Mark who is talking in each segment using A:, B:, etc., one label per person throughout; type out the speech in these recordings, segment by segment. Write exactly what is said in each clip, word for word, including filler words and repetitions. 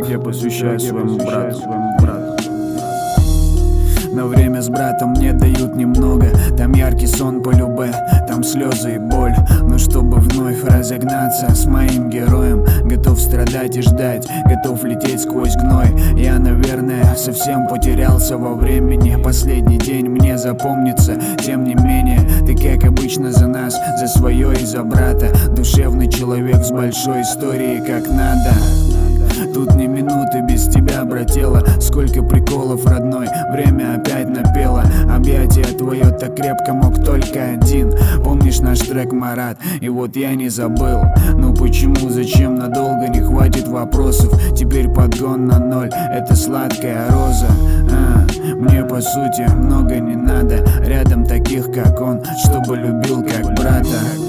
A: трек я посвящаю своему брату, своему брату. Но время с братом мне дают немного. Там яркий сон по любэ, там слезы и боль. Но чтобы вновь разогнаться с моим героем, готов страдать и ждать, готов лететь сквозь гной. Я, наверное, совсем потерялся во времени. Последний день мне запомнится, тем не менее. Ты, как обычно, за нас, за свое и за брата. Душевный человек с большой историей, как надо. Тут ни минуты без тебя, братела. Сколько приколов, родной, время опять напело. Объятие твое так крепко мог только один. Помнишь наш трек, Марат? И вот я не забыл. Ну почему, зачем, надолго не хватит вопросов. Теперь подгон на ноль, это сладкая роза. а, Мне по сути много не надо. Рядом таких, как он, чтобы любил как брата.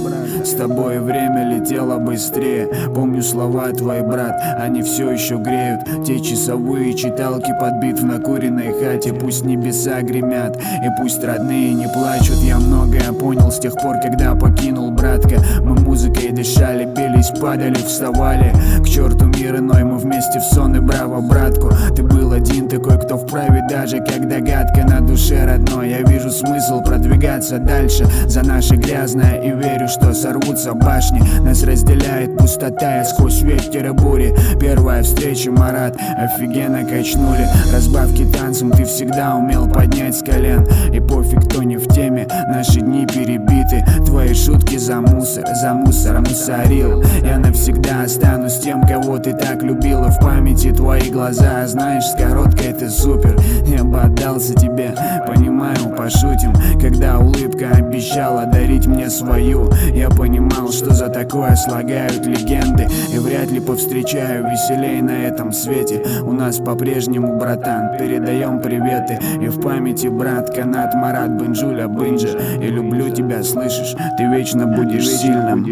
A: С тобой время летело быстрее. Помню слова твои, брат, они все еще греют. Те часовые читалки под бит в накуренной хате. Пусть небеса гремят и пусть родные не плачут. Я многое понял с тех пор, когда покинул братка. Мы музыкой дышали, бились, падали, вставали. К черту мир иной, мы вместе в сон и браво, братку. Ты был один такой, кто вправе даже как догадка на душе родной. Я вижу смысл продвигаться дальше за наше грязное и верю, что сорвутся башни. Нас разделяет пустота, я сквозь ветер и бури. Первая встреча, Марат, офигенно качнули. Разбавки танцем ты всегда умел поднять с колен. И пофиг, кто не в теме, наши дни перебиты. Твои шутки за мусор, за мусором мусорил. Я навсегда останусь тем, кого ты так любила. В памяти твои глаза, знаешь, с короткой ты супер. Я бы отдался тебе, понимаю, пошутим. Когда улыбка обещала дарить мне свою, я понимал, что за такое слагают легенды. И вряд ли повстречаю веселей на этом свете. У нас по-прежнему, братан, передаем приветы. И в памяти брат Канат, Марат, Бенджуля, Бенджа. И люблю тебя, слышишь, ты вечно будешь сильным.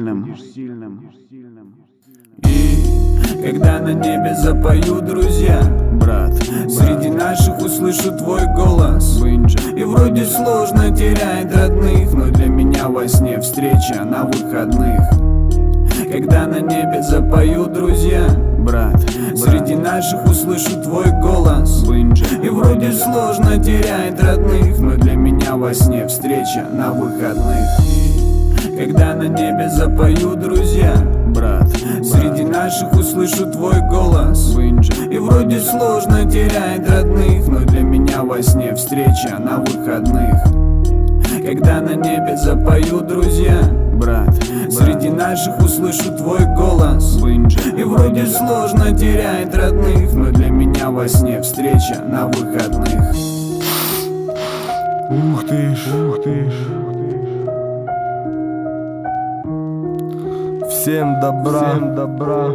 A: И когда на небе запоют друзья, брат, среди наших услышу твой голос. И вроде сложно терять родных, но для меня во сне встреча на выходных. Когда на небе запоют друзья, брат, среди наших услышу твой голос. И вроде сложно терять родных, но для меня во сне встреча на выходных. Когда на небе запоют друзья, брат, среди наших услышу твой голос. И вроде сложно терять родных, но для меня во сне встреча на выходных. Когда на небе запоют друзья, брат, среди наших услышу твой голос. И вроде сложно терять родных, но для меня во сне встреча на выходных.
B: Ух ты ж, ух ты ж. Всем добра, всем добра.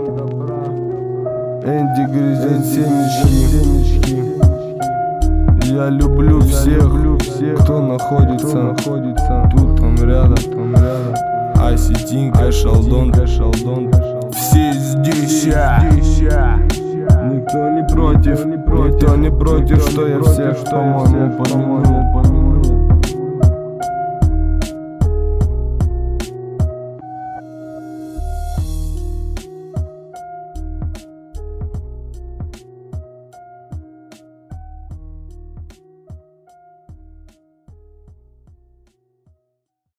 B: Энди грызет семечки. Я люблю всех, кто находится, находится тут, там рядом, там рядом. Осетинка, Шалдон, Шалдон. Все здесь, никто не против, никто не против, что я всех, по-моему, подмигнул.